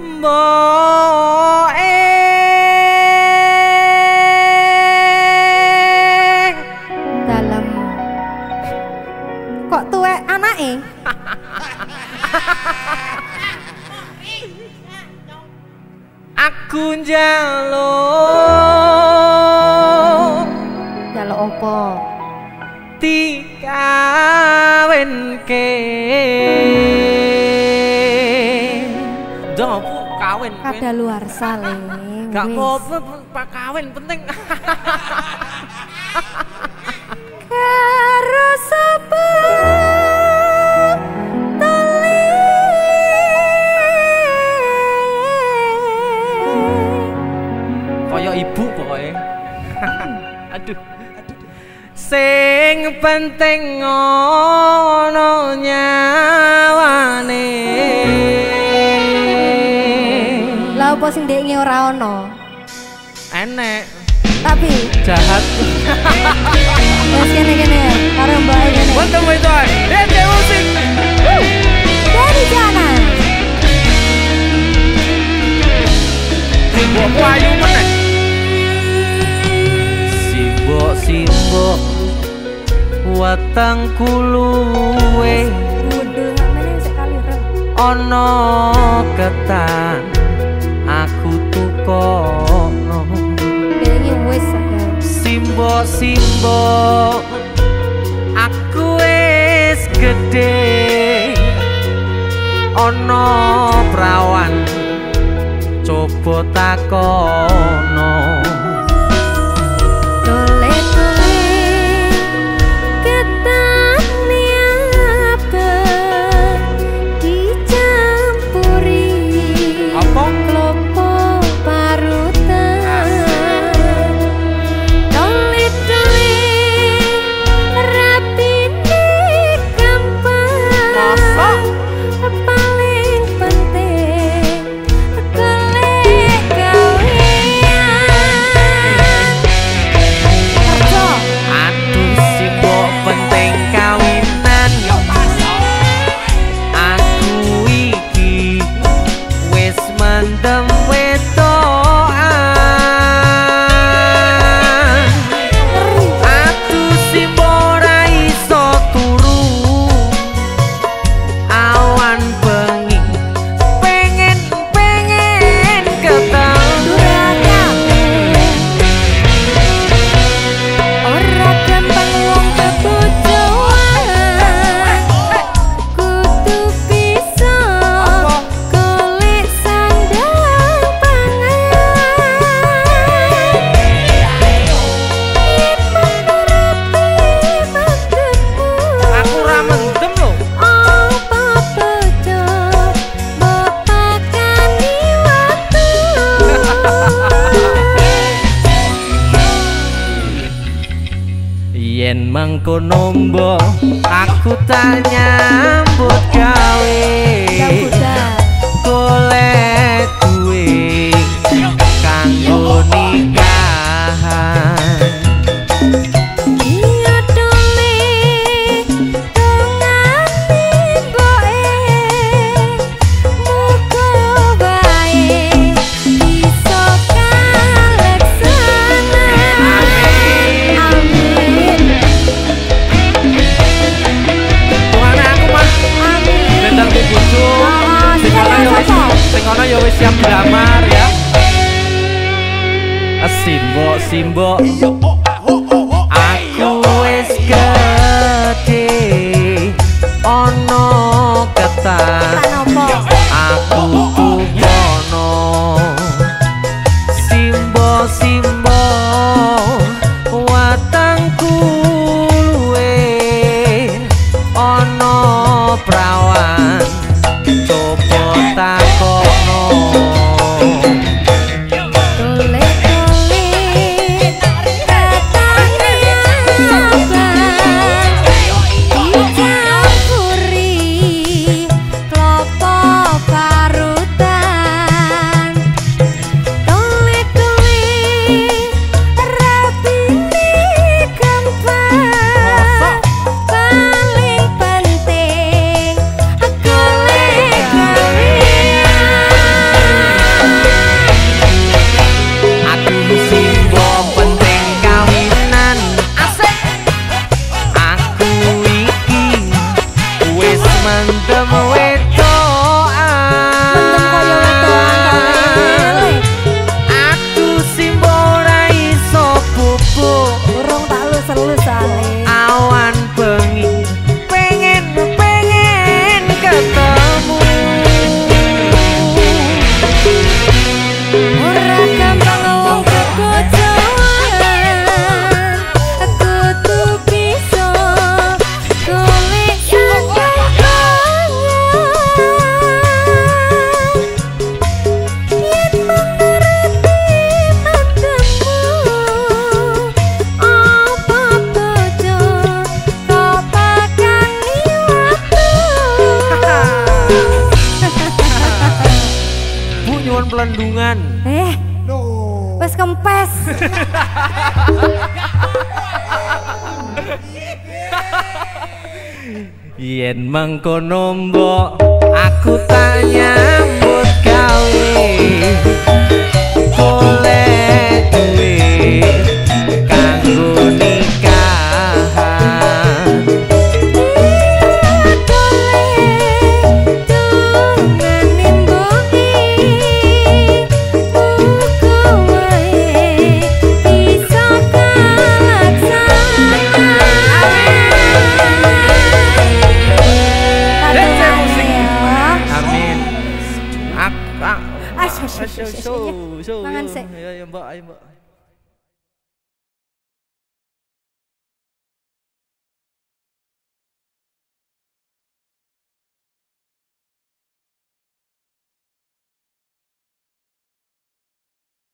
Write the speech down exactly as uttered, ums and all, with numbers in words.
mboke dalam kok tuwek anake aku njaluk njaluk apa dikawinke Jopo kawin kada luar sale gak apa-apa pak kawin penting karo sapa tali kaya ibu pokoknya aduh sing penting ono nyawane lah apa sing ndekne ora ono enek tapi jahat wes kene-kene karo mbak kene welcome my toy dance musik dari jana simbok ayu meneh simbok simbok watang kuluwe budul meneh sekali re ono ketan aku tukono kayaknya wes ada simbok simbok aku wis gede ono prawan coba takono yen mengkono mbok aku tak nyambut gawe golek duwe kanggo nikahan Ngono ya wis siap dilamar ya. Simbok simbok aku wis gede ono ketan aku tukono simbok simbok watangku luwe ono prawan coba takono Klop pelendungan. Eh, wes kempes. Yen mengkono mbok aku tak nyambut gawe golek duit kanggo nikahan. Ah, so, so, so, so, so. Mangan sik. Ya ya Mbak, ayo Mbak.